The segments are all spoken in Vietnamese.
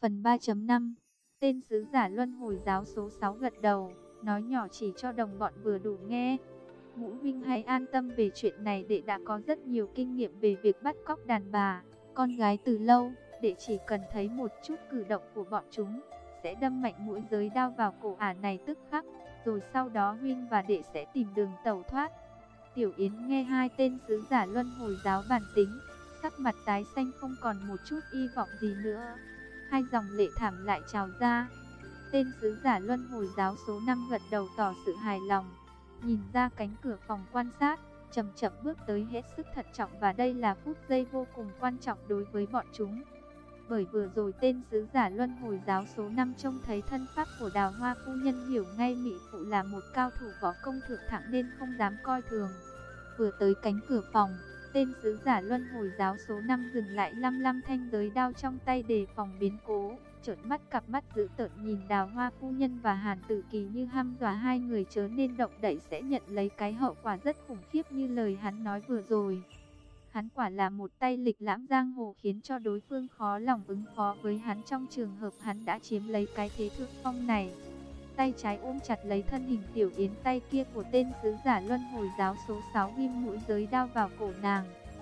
Phần 3.5. Tên sứ giả luân hồi giáo số 6 gật đầu, nói nhỏ chỉ cho đồng bọn vừa đủ nghe. Ngũ huynh hãy an tâm về chuyện này, đệ đã có rất nhiều kinh nghiệm về việc bắt cóc đàn bà, con gái từ lâu. Đệ chỉ cần thấy một chút cử động của bọn chúng, sẽ đâm mạnh mũi giới đao vào cổ ả này tức khắc, rồi sau đó huynh và đệ sẽ tìm đường tẩu thoát. Tiểu Yến nghe hai tên sứ giả luân hồi giáo bản tính, sắc mặt tái xanh không còn một chút hy vọng gì nữa. Hai dòng lệ thảm lại trào ra. Tên sứ giả luân hồi giáo số 5 gật đầu tỏ sự hài lòng, nhìn ra cánh cửa phòng quan sát, chậm chậm bước tới hết sức thận trọng, và đây là phút giây vô cùng quan trọng đối với bọn chúng. Bởi vừa rồi tên sứ giả luân hồi giáo số 5 trông thấy thân pháp của Đào Hoa phu nhân, hiểu ngay mỹ phụ là một cao thủ võ công thượng hạng nên không dám coi thường. Vừa tới cánh cửa phòng, tên sứ giả luân hồi giáo số 5 dừng lại, lăm lăm thanh giới đao trong tay đề phòng biến cố, trợn mắt cặp mắt dữ tợn nhìn Đào Hoa phu nhân và Hàn Tử Kỳ như hăm dọa hai người chớ nên động đậy sẽ nhận lấy cái hậu quả rất khủng khiếp như lời hắn nói vừa rồi. Hắn quả là một tay lịch lãm giang hồ, khiến cho đối phương khó lòng ứng phó với hắn trong trường hợp hắn đã chiếm lấy cái thế thượng phong này. Tay trái ôm chặt lấy thân hình Tiểu Yến, tay kia của tên sứ giả luân hồi giáo số 6 ghim mũi giới đao vào cổ nàng,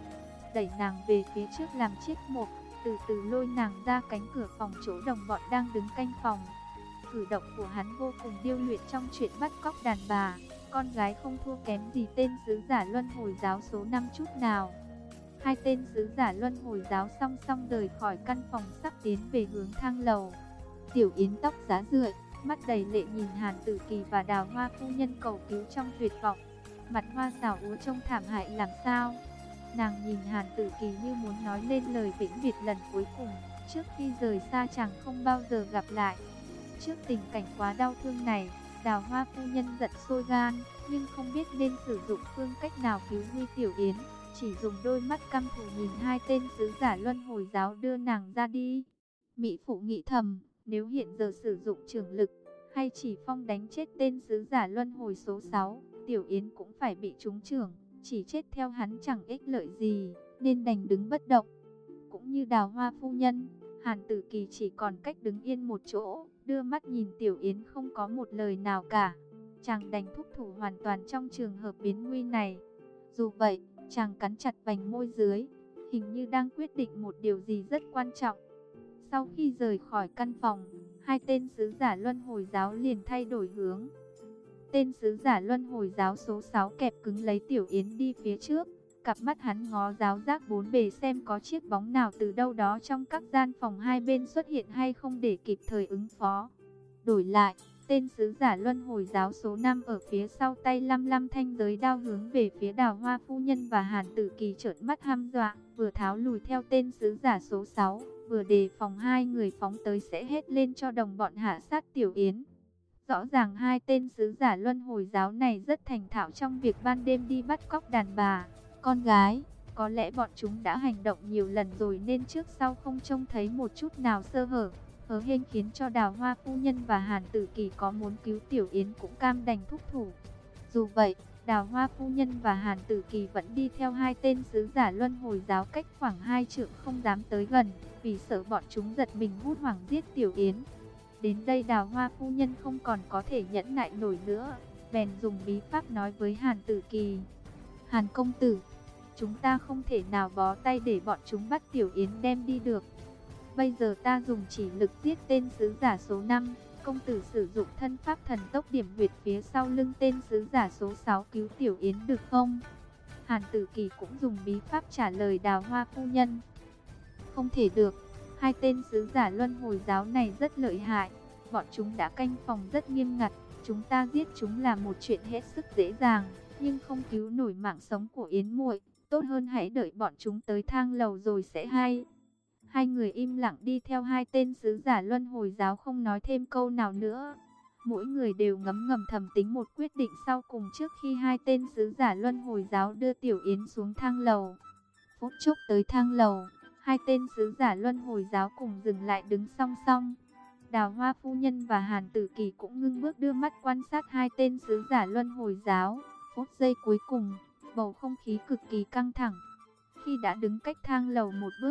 đẩy nàng về phía trước làm chiếc mộc, từ từ lôi nàng ra cánh cửa phòng chỗ đồng bọn đang đứng canh phòng. Cử động của hắn vô cùng điêu luyện trong chuyện bắt cóc đàn bà, con gái, không thua kém gì tên sứ giả luân hồi giáo số 5 chút nào. Hai tên sứ giả luân hồi giáo song song rời khỏi căn phòng, sắp tiến về hướng thang lầu. Tiểu Yến tóc rã rượi, mắt đầy lệ nhìn Hàn Tử Kỳ và Đào Hoa phu nhân cầu cứu trong tuyệt vọng, mặt hoa xảo úa trông thảm hại làm sao. Nàng nhìn Hàn Tử Kỳ như muốn nói lên lời vĩnh biệt lần cuối cùng, trước khi rời xa chàng không bao giờ gặp lại. Trước tình cảnh quá đau thương này, Đào Hoa phu nhân giận sôi gan, nhưng không biết nên sử dụng phương cách nào cứu nguy Tiểu Yến, chỉ dùng đôi mắt căm thù nhìn hai tên sứ giả luân hồi giáo đưa nàng ra đi. Mỹ phụ nghĩ thầm, nếu hiện giờ sử dụng trường lực, hay chỉ phong đánh chết tên sứ giả luân hồi số 6, Tiểu Yến cũng phải bị trúng chưởng, chỉ chết theo hắn chẳng ích lợi gì, nên đành đứng bất động. Cũng như Đào Hoa phu nhân, Hàn Tử Kỳ chỉ còn cách đứng yên một chỗ, đưa mắt nhìn Tiểu Yến không có một lời nào cả. Chàng đành thúc thủ hoàn toàn trong trường hợp biến nguy này. Dù vậy, chàng cắn chặt vành môi dưới, hình như đang quyết định một điều gì rất quan trọng. Sau khi rời khỏi căn phòng, hai tên sứ giả luân hồi giáo liền thay đổi hướng. Tên sứ giả luân hồi giáo số 6 kẹp cứng lấy Tiểu Yến đi phía trước, cặp mắt hắn ngó giáo giác bốn bề xem có chiếc bóng nào từ đâu đó trong các gian phòng hai bên xuất hiện hay không để kịp thời ứng phó. Đổi lại, tên sứ giả luân hồi giáo số 5 ở phía sau, tay lăm lăm thanh giới đao hướng về phía Đào Hoa phu nhân và Hàn Tử Kỳ, trợn mắt hăm dọa, vừa tháo lùi theo tên sứ giả số 6, vừa đề phòng hai người phóng tới sẽ hét lên cho đồng bọn hạ sát Tiểu Yến. Rõ ràng hai tên sứ giả luân hồi giáo này rất thành thạo trong việc ban đêm đi bắt cóc đàn bà, con gái. Có lẽ bọn chúng đã hành động nhiều lần rồi nên trước sau không trông thấy một chút nào sơ hở, hớ hênh, khiến cho Đào Hoa phu nhân và Hàn Tử Kỳ có muốn cứu Tiểu Yến cũng cam đành thúc thủ. Dù vậy, Đào Hoa phu nhân và Hàn Tử Kỳ vẫn đi theo hai tên sứ giả luân hồi giáo cách khoảng 2 trượng, không dám tới gần, vì sợ bọn chúng giật mình hốt hoảng giết Tiểu Yến. Đến đây Đào Hoa phu nhân không còn có thể nhẫn nại nổi nữa, bèn dùng bí pháp nói với Hàn Tử Kỳ: Hàn công tử, chúng ta không thể nào bó tay để bọn chúng bắt Tiểu Yến đem đi được. Bây giờ ta dùng chỉ lực giết tên sứ giả số 5, công tử sử dụng thân pháp thần tốc điểm huyệt phía sau lưng tên sứ giả số 6 cứu Tiểu Yến được không? Hàn Tử Kỳ cũng dùng bí pháp trả lời Đào Hoa phu nhân. Không thể được, hai tên sứ giả luân hồi giáo này rất lợi hại, bọn chúng đã canh phòng rất nghiêm ngặt, chúng ta giết chúng là một chuyện hết sức dễ dàng, nhưng không cứu nổi mạng sống của Yến muội, tốt hơn hãy đợi bọn chúng tới thang lầu rồi sẽ hay. Hai người im lặng đi theo hai tên sứ giả luân hồi giáo, không nói thêm câu nào nữa. Mỗi người đều ngấm ngầm thầm tính một quyết định sau cùng trước khi hai tên sứ giả luân hồi giáo đưa Tiểu Yến xuống thang lầu. Phút chốc tới thang lầu, hai tên sứ giả luân hồi giáo cùng dừng lại đứng song song. Đào Hoa phu nhân và Hàn Tử Kỳ cũng ngưng bước đưa mắt quan sát hai tên sứ giả luân hồi giáo. Phút giây cuối cùng, bầu không khí cực kỳ căng thẳng. Khi đã đứng cách thang lầu một bước,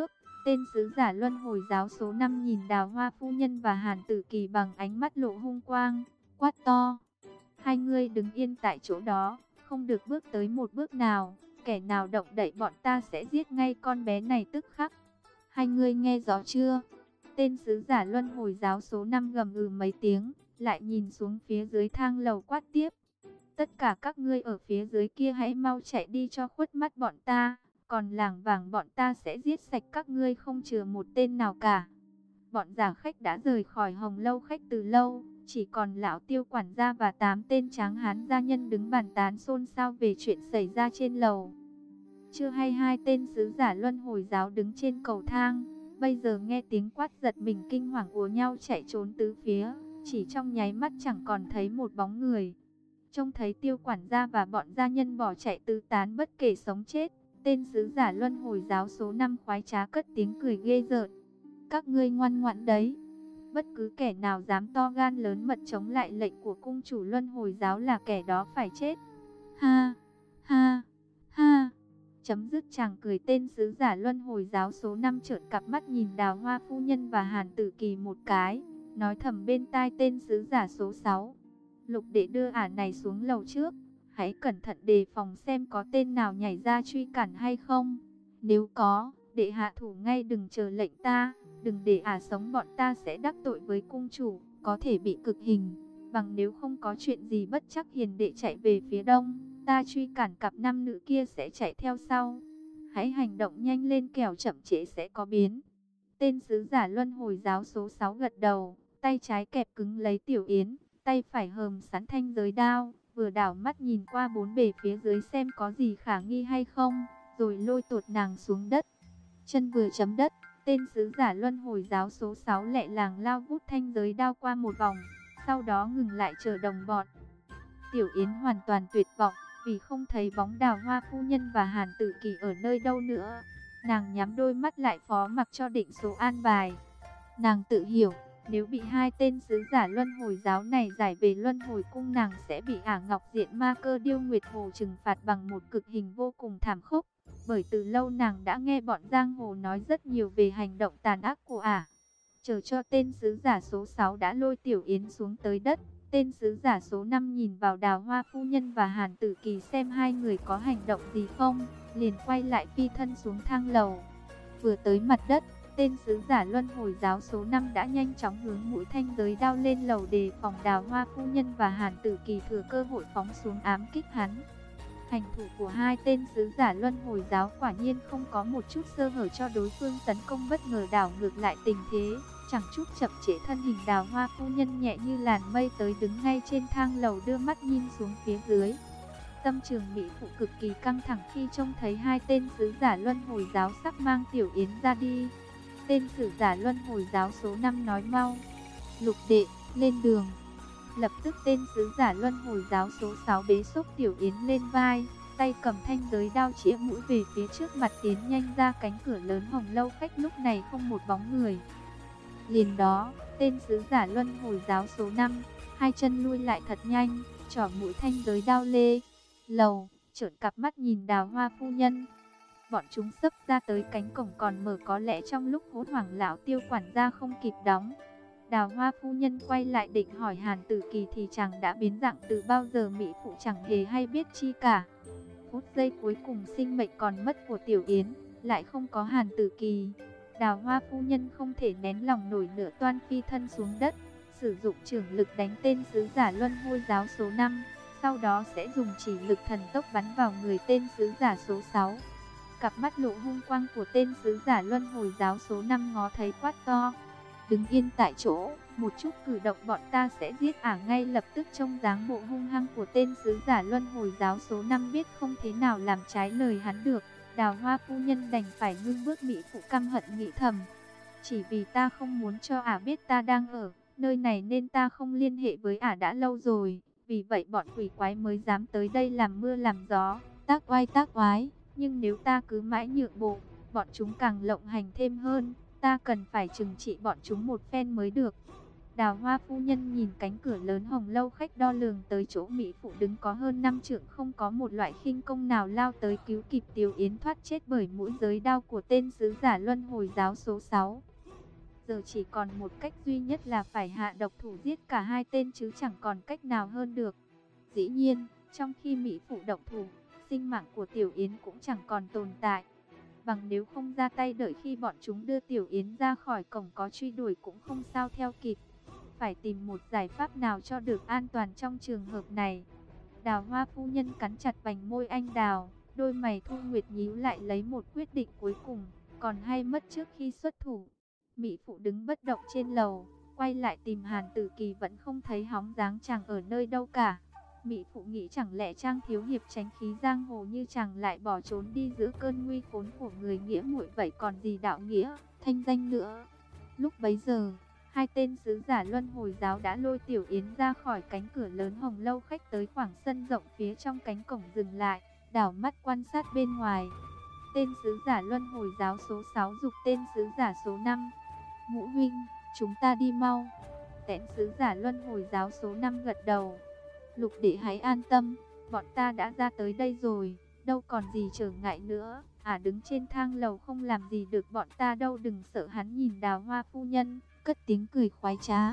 Tên sứ giả luân hồi giáo số 5 nhìn Đào Hoa phu nhân và Hàn Tử Kỳ bằng ánh mắt lộ hung quang, quát to: hai ngươi đứng yên tại chỗ đó, không được bước tới một bước nào, kẻ nào động đậy bọn ta sẽ giết ngay con bé này tức khắc. Hai ngươi nghe rõ chưa? Tên sứ giả luân hồi giáo số 5 gầm gừ mấy tiếng, lại nhìn xuống phía dưới thang lầu quát tiếp: tất cả các ngươi ở phía dưới kia hãy mau chạy đi cho khuất mắt bọn ta, còn lảng vảng bọn ta sẽ giết sạch các ngươi không chừa một tên nào cả. Bọn giả khách đã rời khỏi Hồng Lâu khách từ lâu, chỉ còn lão Tiêu quản gia và 8 tên tráng hán gia nhân đứng bàn tán xôn xao về chuyện xảy ra trên lầu. Chưa hay hai tên sứ giả luân hồi giáo đứng trên cầu thang, bây giờ nghe tiếng quát giật mình kinh hoàng ùa nhau chạy trốn tứ phía, chỉ trong nháy mắt chẳng còn thấy một bóng người. Trông thấy Tiêu quản gia và bọn gia nhân bỏ chạy tứ tán bất kể sống chết, tên sứ giả luân hồi giáo số 5 khoái trá cất tiếng cười ghê rợn. Các ngươi ngoan ngoãn đấy. Bất cứ kẻ nào dám to gan lớn mật chống lại lệnh của cung chủ luân hồi giáo là kẻ đó phải chết. Ha, ha, ha. Chấm dứt chàng cười, tên sứ giả luân hồi giáo số 5 trợn cặp mắt nhìn Đào Hoa phu nhân và Hàn Tử Kỳ một cái, nói thầm bên tai tên sứ giả số 6. Lục đệ đưa ả này xuống lầu trước, hãy cẩn thận đề phòng xem có tên nào nhảy ra truy cản hay không. Nếu có, đệ hạ thủ ngay, đừng chờ lệnh ta, đừng để ả sống, bọn ta sẽ đắc tội với cung chủ, có thể bị cực hình. Bằng nếu không có chuyện gì bất trắc hiền đệ chạy về phía đông, ta truy cản cặp nam nữ kia sẽ chạy theo sau. Hãy hành động nhanh lên kẻo chậm trễ sẽ có biến. Tên sứ giả luân hồi giáo số 6 gật đầu, tay trái kẹp cứng lấy Tiểu Yến, tay phải hờm sắn thanh giới đao, vừa đảo mắt nhìn qua bốn bề phía dưới xem có gì khả nghi hay không, rồi lôi tụt nàng xuống đất. Chân vừa chấm đất, tên sứ giả luân hồi giáo số 6 lẹ làng lao vút thanh giới đao qua một vòng, sau đó ngừng lại chờ đồng bọn. Tiểu Yến hoàn toàn tuyệt vọng, vì không thấy bóng Đào Hoa phu nhân và Hàn Tử Kỳ ở nơi đâu nữa. Nàng nhắm đôi mắt lại phó mặc cho định số an bài. Nàng tự hiểu, nếu bị hai tên sứ giả luân hồi giáo này giải về luân hồi cung, nàng sẽ bị Ả Ngọc Diện Ma Cơ Điêu Nguyệt Hồ trừng phạt bằng một cực hình vô cùng thảm khốc. Bởi từ lâu nàng đã nghe bọn giang hồ nói rất nhiều về hành động tàn ác của Ả. Chờ cho tên sứ giả số 6 đã lôi Tiểu Yến xuống tới đất, tên sứ giả số 5 nhìn vào Đào Hoa phu nhân và Hàn Tử Kỳ xem hai người có hành động gì không, liền quay lại phi thân xuống thang lầu. Vừa tới mặt đất, tên sứ giả luân hồi giáo số 5 đã nhanh chóng hướng mũi thanh giới đao lên lầu đề phòng Đào Hoa phu nhân và Hàn Tử Kỳ thừa cơ hội phóng xuống ám kích hắn. Hành thủ của hai tên sứ giả luân hồi giáo quả nhiên không có một chút sơ hở cho đối phương tấn công, bất ngờ đảo ngược lại tình thế, chẳng chút chậm trễ, thân hình Đào Hoa phu nhân nhẹ như làn mây tới đứng ngay trên thang lầu, đưa mắt nhìn xuống phía dưới. Tâm trường mỹ phụ cực kỳ căng thẳng khi trông thấy hai tên sứ giả luân hồi giáo sắp mang Tiểu Yến ra đi. Tên sứ giả luân hồi giáo số 5 nói mau: Lục đệ, lên đường. Lập tức tên sứ giả luân hồi giáo số 6 bế xốc Tiểu Yến lên vai, tay cầm thanh giới đao chĩa mũi về phía trước mặt, tiến nhanh ra cánh cửa lớn Hồng Lâu khách, lúc này không một bóng người. Liền đó, tên sứ giả luân hồi giáo số 5, hai chân lui lại thật nhanh, trỏ mũi thanh giới đao lê lầu, trợn cặp mắt nhìn Đào Hoa phu nhân. Bọn chúng sắp ra tới cánh cổng còn mở, có lẽ trong lúc hốt hoảng lão Tiêu quản gia không kịp đóng. Đào Hoa phu nhân quay lại định hỏi Hàn Tử Kỳ thì chàng đã biến dạng từ bao giờ, mỹ phụ chẳng hề hay biết chi cả. Phút giây cuối cùng sinh mệnh còn mất của Tiểu Yến, lại không có Hàn Tử Kỳ. Đào Hoa phu nhân không thể nén lòng nổi nữa, toan phi thân xuống đất, sử dụng trường lực đánh tên sứ giả luân hồi giáo số 5, sau đó sẽ dùng chỉ lực thần tốc bắn vào người tên sứ giả số 6. Cặp mắt lộ hung quang của tên sứ giả luân hồi giáo số 5 ngó thấy, quát to: Đứng yên tại chỗ, một chút cử động bọn ta sẽ giết Ả ngay lập tức. Trông dáng bộ hung hăng của tên sứ giả luân hồi giáo số 5 biết không thế nào làm trái lời hắn được. Đào Hoa phu nhân đành phải ngưng bước, mỹ phụ căm hận nghĩ thầm: chỉ vì ta không muốn cho Ả biết ta đang ở nơi này nên ta không liên hệ với Ả đã lâu rồi. Vì vậy bọn quỷ quái mới dám tới đây làm mưa làm gió, tác oai. Nhưng nếu ta cứ mãi nhượng bộ, bọn chúng càng lộng hành thêm hơn. Ta cần phải trừng trị bọn chúng một phen mới được. Đào Hoa phu nhân nhìn cánh cửa lớn hồng lâu khách, đo lường tới chỗ mỹ phụ đứng có hơn 5 trượng, không có một loại khinh công nào lao tới cứu kịp Tiểu Yến thoát chết bởi mũi giới đao của tên sứ giả luân hồi giáo số 6. Giờ chỉ còn một cách duy nhất là phải hạ độc thủ giết cả hai tên, chứ chẳng còn cách nào hơn được. Dĩ nhiên, trong khi mỹ phụ động thủ, sinh mạng của Tiểu Yến cũng chẳng còn tồn tại. Bằng nếu không ra tay đợi khi bọn chúng đưa Tiểu Yến ra khỏi cổng, có truy đuổi cũng không sao theo kịp. Phải tìm một giải pháp nào cho được an toàn trong trường hợp này. Đào Hoa phu nhân cắn chặt vành môi anh đào, đôi mày Thu Nguyệt nhíu lại lấy một quyết định cuối cùng, còn hay mất trước khi xuất thủ. Mỹ phụ đứng bất động trên lầu, quay lại tìm Hàn Tử Kỳ vẫn không thấy bóng dáng chàng ở nơi đâu cả. Mỹ phụ nghĩ chẳng lẽ Trang thiếu hiệp tránh khí giang hồ như chàng lại bỏ trốn đi giữa cơn nguy khốn của người nghĩa muội, vậy còn gì đạo nghĩa, thanh danh nữa. Lúc bấy giờ, hai tên sứ giả luân hồi giáo đã lôi Tiểu Yến ra khỏi cánh cửa lớn hồng lâu khách tới khoảng sân rộng phía trong cánh cổng, dừng lại, đảo mắt quan sát bên ngoài. Tên sứ giả luân hồi giáo số 6 giục tên sứ giả số 5. Ngũ huynh, chúng ta đi mau. Tên sứ giả luân hồi giáo số 5 gật đầu. Lục đệ hãy an tâm, bọn ta đã ra tới đây rồi, đâu còn gì trở ngại nữa. Đứng trên thang lầu không làm gì được bọn ta đâu, đừng sợ. Hắn nhìn Đào Hoa phu nhân, cất tiếng cười khoái trá.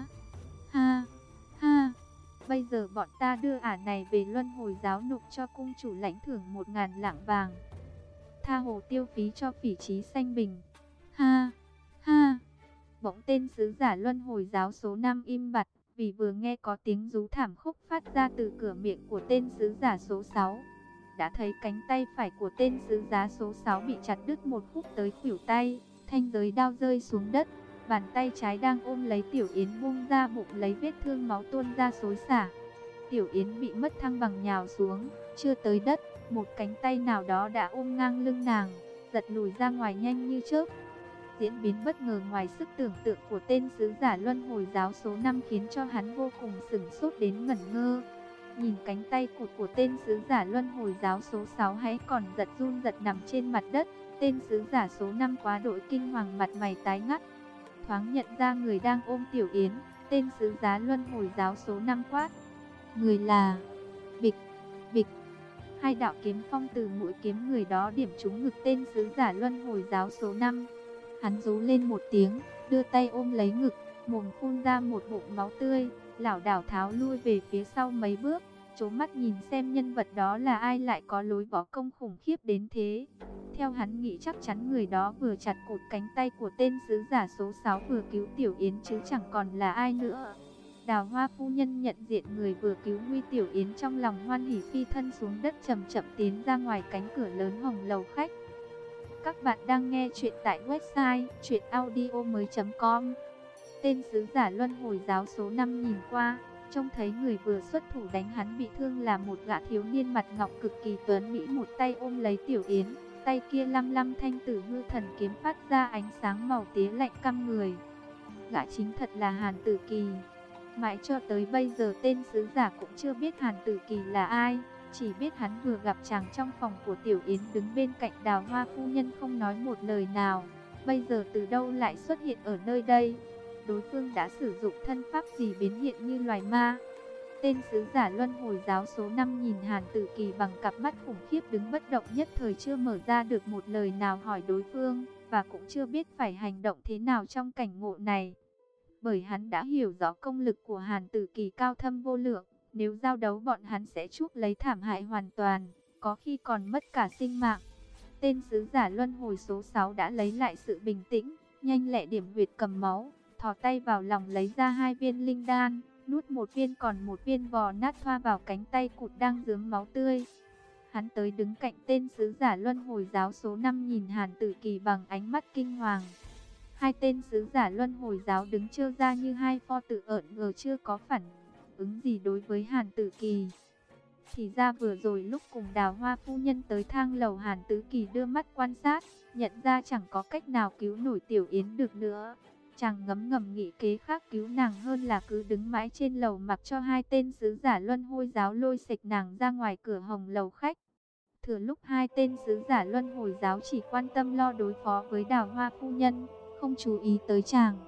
Ha, ha, bây giờ bọn ta đưa này về luân hồi giáo, nộp cho cung chủ lãnh thưởng 1000 lạng vàng. Tha hồ tiêu phí cho Phỉ Chí Xanh Bình. Ha, ha. Bỗng tên sứ giả luân hồi giáo số 5 im bặt, vì vừa nghe có tiếng rú thảm khốc phát ra từ cửa miệng của tên sứ giả số 6. Đã thấy cánh tay phải của tên sứ giả số 6 bị chặt đứt một khúc tới khuỷu tay, thanh giới đao rơi xuống đất. Bàn tay trái đang ôm lấy Tiểu Yến buông ra bụng, lấy vết thương máu tuôn ra xối xả. Tiểu Yến bị mất thăng bằng nhào xuống, chưa tới đất, một cánh tay nào đó đã ôm ngang lưng nàng, giật lùi ra ngoài nhanh như chớp. Diễn biến bất ngờ ngoài sức tưởng tượng của tên sứ giả luân hồi giáo số 5 khiến cho hắn vô cùng sửng sốt đến ngẩn ngơ. Nhìn cánh tay cụt của tên sứ giả luân hồi giáo số 6 hãy còn giật run giật nằm trên mặt đất, tên sứ giả số 5 quá đội kinh hoàng, mặt mày tái ngắt. Thoáng nhận ra người đang ôm Tiểu Yến, tên sứ giả luân hồi giáo số 5 quát: người là... Bịch, bịch. Hai đạo kiếm phong từ mũi kiếm người đó điểm trúng ngực tên sứ giả luân hồi giáo số 5. Hắn rú lên một tiếng, đưa tay ôm lấy ngực, mồm phun ra một bụng máu tươi, lảo đảo tháo lui về phía sau mấy bước, trố mắt nhìn xem nhân vật đó là ai lại có lối võ công khủng khiếp đến thế. Theo hắn nghĩ chắc chắn người đó vừa chặt cụt cánh tay của tên sứ giả số 6 vừa cứu Tiểu Yến chứ chẳng còn là ai nữa. Đào Hoa phu nhân nhận diện người vừa cứu nguy Tiểu Yến, trong lòng hoan hỉ, phi thân xuống đất chậm chậm tiến ra ngoài cánh cửa lớn hồng lầu khách. Các bạn đang nghe chuyện tại website chuyenaudio.com. Tên sứ giả luân hồi giáo số 5 nhìn qua, trông thấy người vừa xuất thủ đánh hắn bị thương là một gã thiếu niên mặt ngọc cực kỳ tuấn mỹ, một tay ôm lấy Tiểu Yến, tay kia lăm lăm thanh tử hư thần kiếm phát ra ánh sáng màu tía lạnh căm người. Gã chính thật là Hàn Tử Kỳ. Mãi cho tới bây giờ tên sứ giả cũng chưa biết Hàn Tử Kỳ là ai, chỉ biết hắn vừa gặp chàng trong phòng của Tiểu Yến đứng bên cạnh Đào Hoa phu nhân không nói một lời nào, bây giờ từ đâu lại xuất hiện ở nơi đây? Đối phương đã sử dụng thân pháp gì biến hiện như loài ma? Tên sứ giả luân hồi giáo số 5 nhìn Hàn Tử Kỳ bằng cặp mắt khủng khiếp đứng bất động, nhất thời chưa mở ra được một lời nào hỏi đối phương, và cũng chưa biết phải hành động thế nào trong cảnh ngộ này. Bởi hắn đã hiểu rõ công lực của Hàn Tử Kỳ cao thâm vô lượng, nếu giao đấu bọn hắn sẽ chuốc lấy thảm hại hoàn toàn, có khi còn mất cả sinh mạng. Tên sứ giả luân hồi số 6 đã lấy lại sự bình tĩnh, nhanh lẹ điểm huyệt cầm máu, thò tay vào lòng lấy ra 2 viên linh đan, nuốt một viên còn một viên vò nát thoa vào cánh tay cụt đang rớm máu tươi. Hắn tới đứng cạnh tên sứ giả luân hồi giáo số 5 nhìn Hàn Tử Kỳ bằng ánh mắt kinh hoàng. Hai tên sứ giả luân hồi giáo đứng trơ ra như hai pho tượng ợn ngờ, chưa có phản ứng gì đối với Hàn Tử Kỳ. Thì ra vừa rồi lúc cùng Đào Hoa phu nhân tới thang lầu, Hàn Tử Kỳ đưa mắt quan sát, nhận ra chẳng có cách nào cứu nổi Tiểu Yến được nữa. Chàng ngấm ngầm nghĩ kế khác cứu nàng hơn là cứ đứng mãi trên lầu mặc cho hai tên sứ giả luân hồi giáo lôi xịch nàng ra ngoài cửa hồng lầu khách. Thừa lúc hai tên sứ giả luân hồi giáo chỉ quan tâm lo đối phó với Đào Hoa phu nhân, không chú ý tới chàng,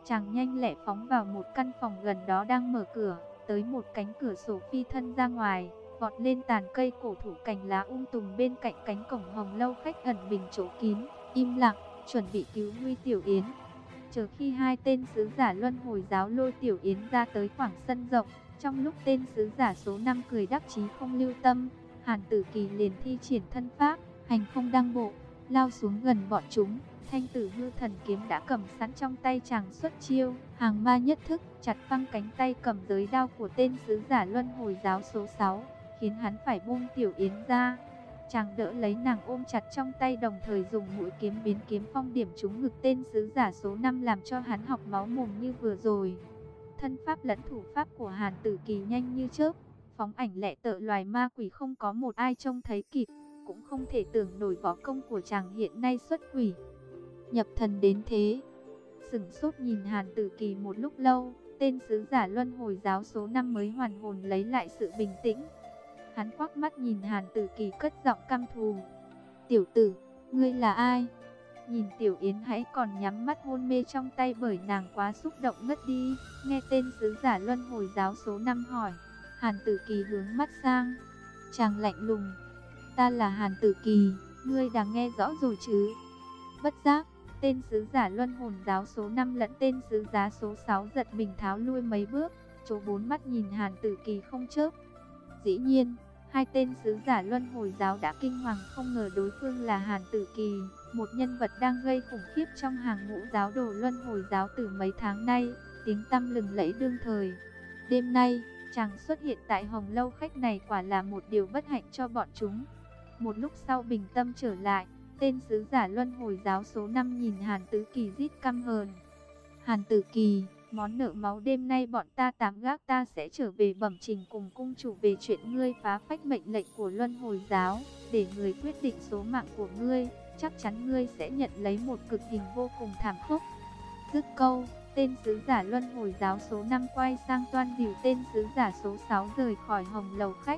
Chàng nhanh lẹ phóng vào một căn phòng gần đó đang mở cửa, tới một cánh cửa sổ phi thân ra ngoài, vọt lên tàn cây cổ thụ cành lá tùng bên cạnh cánh cổng hồng lâu khách ẩn mình chỗ kín, im lặng, chuẩn bị cứu nguy Tiểu Yến. Chờ khi hai tên sứ giả luân hồi giáo lôi Tiểu Yến ra tới khoảng sân rộng, trong lúc tên sứ giả số 5 cười đắc chí không lưu tâm, Hàn Tử Kỳ liền thi triển thân pháp, hành không đăng bộ, lao xuống gần bọn chúng. Thanh Tử Hư Thần kiếm đã cầm sẵn trong tay, chàng xuất chiêu, hàng ma nhất thức, chặt phăng cánh tay cầm giới đao của tên sứ giả luân hồi giáo số 6, khiến hắn phải buông Tiểu Yến ra. Chàng đỡ lấy nàng ôm chặt trong tay, đồng thời dùng mũi kiếm biến kiếm phong điểm trúng ngực tên sứ giả số 5, làm cho hắn học máu mồm như vừa rồi. Thân pháp lẫn thủ pháp của Hàn Tử Kỳ nhanh như chớp, phóng ảnh lẹ tợ loài ma quỷ không có một ai trông thấy kịp, cũng không thể tưởng nổi võ công của chàng hiện nay xuất quỷ nhập thần đến thế. Sửng sốt nhìn Hàn Tử Kỳ một lúc lâu, tên sứ giả luân hồi giáo số 5 mới hoàn hồn lấy lại sự bình tĩnh. Hắn quắc mắt nhìn Hàn Tử Kỳ cất giọng căm thù: "Tiểu tử, ngươi là ai?" Nhìn Tiểu Yến hãy còn nhắm mắt hôn mê trong tay bởi nàng quá xúc động ngất đi. Nghe tên sứ giả luân hồi giáo số 5 hỏi, Hàn Tử Kỳ hướng mắt sang. Chàng lạnh lùng: "Ta là Hàn Tử Kỳ, ngươi đã nghe rõ rồi chứ?" Bất giác, tên sứ giả luân hồn giáo số 5 lẫn tên sứ giả số 6 giật mình tháo lui mấy bước, trố bốn mắt nhìn Hàn Tử Kỳ không chớp. Dĩ nhiên, hai tên sứ giả luân hồi giáo đã kinh hoàng, không ngờ đối phương là Hàn Tử Kỳ, một nhân vật đang gây khủng khiếp trong hàng ngũ giáo đồ luân hồi giáo từ mấy tháng nay, tiếng tăm lừng lẫy đương thời. Đêm nay, chàng xuất hiện tại Hồng Lâu khách này quả là một điều bất hạnh cho bọn chúng. Một lúc sau bình tâm trở lại, tên sứ giả luân hồi giáo số 5 nhìn Hàn Tử Kỳ rít căm hờn: "Hàn Tử Kỳ, món nợ máu đêm nay bọn ta tạm gác, ta sẽ trở về bẩm trình cùng cung chủ về chuyện ngươi phá phách mệnh lệnh của luân hồi giáo, để người quyết định số mạng của ngươi, chắc chắn ngươi sẽ nhận lấy một cực hình vô cùng thảm khốc." Dứt câu, tên sứ giả luân hồi giáo số 5 quay sang toan dìu tên sứ giả số 6 rời khỏi Hồng Lầu khách.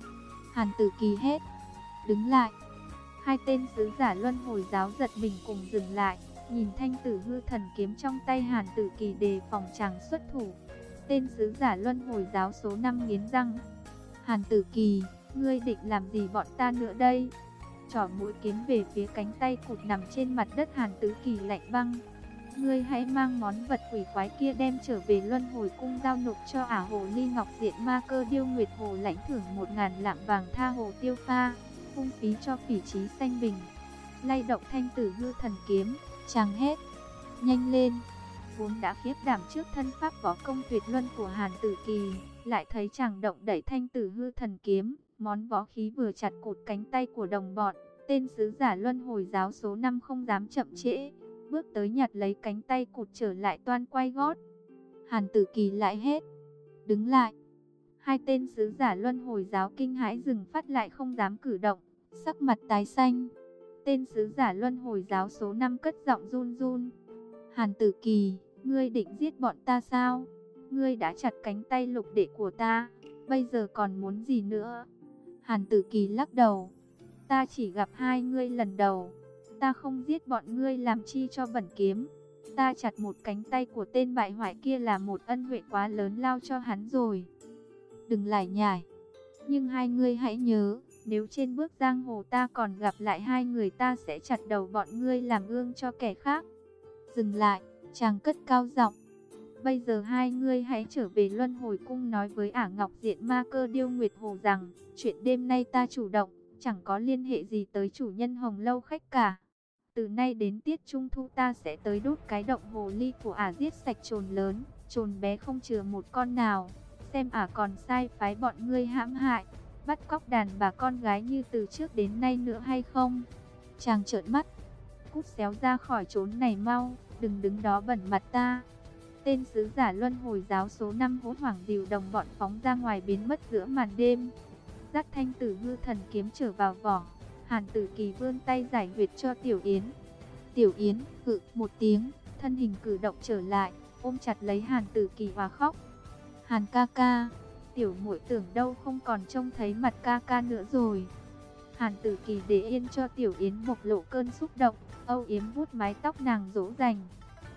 Hàn Tử Kỳ hét: "Đứng lại!" Hai tên sứ giả luân hồi giáo giật mình cùng dừng lại, nhìn thanh Tử Hư Thần kiếm trong tay Hàn Tử Kỳ đề phòng chàng xuất thủ. Tên sứ giả luân hồi giáo số 5 nghiến răng: "Hàn Tử Kỳ, ngươi định làm gì bọn ta nữa đây?" Trỏ mũi kiếm về phía cánh tay cụt nằm trên mặt đất Hàn Tử Kỳ lạnh băng: "Ngươi hãy mang món vật quỷ quái kia đem trở về luân hồi cung giao nộp cho ả hồ ly ngọc diện ma cơ điêu nguyệt hồ, lãnh thưởng 1000 lạng vàng tha hồ tiêu pha, phung phí cho phỉ trí sanh bình." Lay động thanh Tử Hư Thần kiếm, chàng hét: "Nhanh lên!" Vốn đã khiếp đảm trước thân pháp võ công tuyệt luân của Hàn Tử Kỳ, lại thấy chàng động đẩy thanh Tử Hư Thần kiếm, món võ khí vừa chặt cột cánh tay của đồng bọn. Tên sứ giả luân hồi giáo số 5 không dám chậm trễ, bước tới nhặt lấy cánh tay cụt trở lại toan quay gót. Hàn Tử Kỳ lại hét: "Đứng lại!" Hai tên sứ giả luân hồi giáo kinh hãi dừng phát lại, không dám cử động, sắc mặt tái xanh. Tên sứ giả luân hồi giáo số 5 cất giọng run run: "Hàn Tử Kỳ, ngươi định giết bọn ta sao? Ngươi đã chặt cánh tay lục đệ của ta, bây giờ còn muốn gì nữa?" Hàn Tử Kỳ lắc đầu: "Ta chỉ gặp hai ngươi lần đầu, ta không giết bọn ngươi làm chi cho bẩn kiếm. Ta chặt một cánh tay của tên bại hoại kia là một ân huệ quá lớn lao cho hắn rồi. Đừng lải nhải. Nhưng hai ngươi hãy nhớ, nếu trên bước giang hồ ta còn gặp lại hai người, ta sẽ chặt đầu bọn ngươi làm gương cho kẻ khác." Dừng lại, chàng cất cao giọng: "Bây giờ hai ngươi hãy trở về luân hồi cung nói với ả ngọc diện ma cơ điêu nguyệt hồ rằng, chuyện đêm nay ta chủ động, chẳng có liên hệ gì tới chủ nhân Hồng Lâu khách cả. Từ nay đến tiết trung thu ta sẽ tới đốt cái động hồ ly của ả, giết sạch trồn lớn, trồn bé không chừa một con nào. Xem ả còn sai phái bọn ngươi hãm hại, bắt cóc đàn bà con gái như từ trước đến nay nữa hay không?" Chàng trợn mắt: "Cút xéo ra khỏi chốn này mau, đừng đứng đó bẩn mặt ta." Tên sứ giả luân hồi giáo số 5 hốt hoảng dìu đồng bọn phóng ra ngoài, biến mất giữa màn đêm. Dắt thanh Tử Hư Thần kiếm trở vào vỏ, Hàn Tử Kỳ vươn tay giải huyệt cho Tiểu Yến. Tiểu Yến hự một tiếng, thân hình cử động trở lại, ôm chặt lấy Hàn Tử Kỳ và khóc: "Hàn ca ca, tiểu muội tưởng đâu không còn trông thấy mặt ca ca nữa rồi." Hàn Tử Kỳ để yên cho Tiểu Yến bộc lộ cơn xúc động, âu yếm vuốt mái tóc nàng dỗ dành: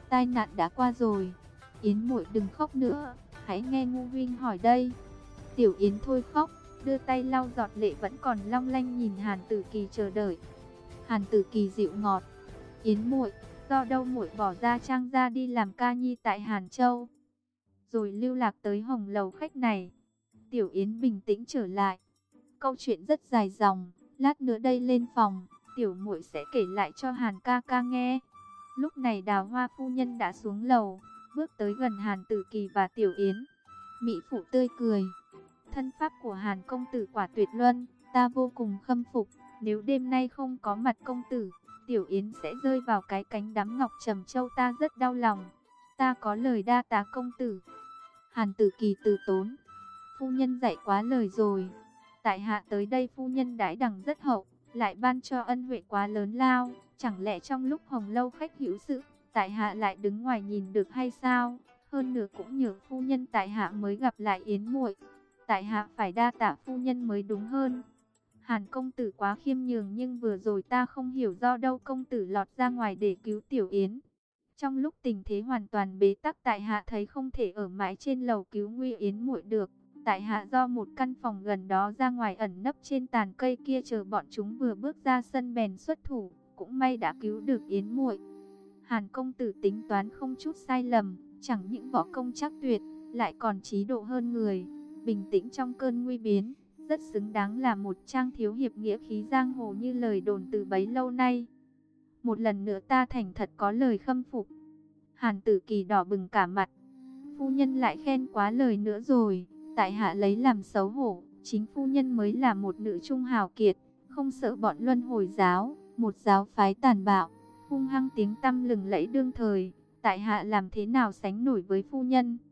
tai nạn đã qua rồi. Yến muội đừng khóc nữa, hãy nghe Ngô huynh hỏi đây. Tiểu Yến thôi khóc, đưa tay lau giọt lệ vẫn còn long lanh nhìn Hàn Tử Kỳ chờ đợi. Hàn Tử Kỳ dịu ngọt, Yến muội, do đâu muội bỏ ra Trang gia đi làm ca nhi tại Hàn Châu, rồi lưu lạc tới Hồng Lầu khách này? Tiểu Yến bình tĩnh trở lại. Câu chuyện rất dài dòng, lát nữa đây lên phòng, tiểu muội sẽ kể lại cho Hàn ca ca nghe. Lúc này Đào Hoa phu nhân đã xuống lầu, bước tới gần Hàn Tử Kỳ và Tiểu Yến. Mỹ phụ tươi cười, thân pháp của Hàn công tử quả tuyệt luân, ta vô cùng khâm phục. Nếu đêm nay không có mặt công tử, Tiểu Yến sẽ rơi vào cái cánh đám ngọc trầm châu, ta rất đau lòng. Ta có lời đa tá công tử. Hàn Tử Kỳ từ tốn, phu nhân dạy quá lời rồi. Tại hạ tới đây phu nhân đãi đằng rất hậu, lại ban cho ân huệ quá lớn lao. Chẳng lẽ trong lúc Hồng Lâu khách hữu sự, tại hạ lại đứng ngoài nhìn được hay sao? Hơn nữa cũng nhờ phu nhân tại hạ mới gặp lại Yến muội. Tại hạ phải đa tạ phu nhân mới đúng hơn. Hàn công tử quá khiêm nhường, nhưng vừa rồi ta không hiểu do đâu công tử lọt ra ngoài để cứu Tiểu Yến. Trong lúc tình thế hoàn toàn bế tắc, tại hạ thấy không thể ở mãi trên lầu cứu nguy Yến muội được. Tại hạ do một căn phòng gần đó ra ngoài ẩn nấp trên tàn cây kia, chờ bọn chúng vừa bước ra sân bèn xuất thủ, cũng may đã cứu được Yến muội. Hàn công tử tính toán không chút sai lầm, chẳng những võ công chắc tuyệt, lại còn trí độ hơn người, bình tĩnh trong cơn nguy biến, rất xứng đáng là một trang thiếu hiệp nghĩa khí giang hồ như lời đồn từ bấy lâu nay. Một lần nữa ta thành thật có lời khâm phục. Hàn Tử Kỳ đỏ bừng cả mặt. Phu nhân lại khen quá lời nữa rồi, tại hạ lấy làm xấu hổ. Chính phu nhân mới là một nữ trung hào kiệt, không sợ bọn luân hồi giáo, một giáo phái tàn bạo, hung hăng tiếng tăm lừng lẫy đương thời. Tại hạ làm thế nào sánh nổi với phu nhân?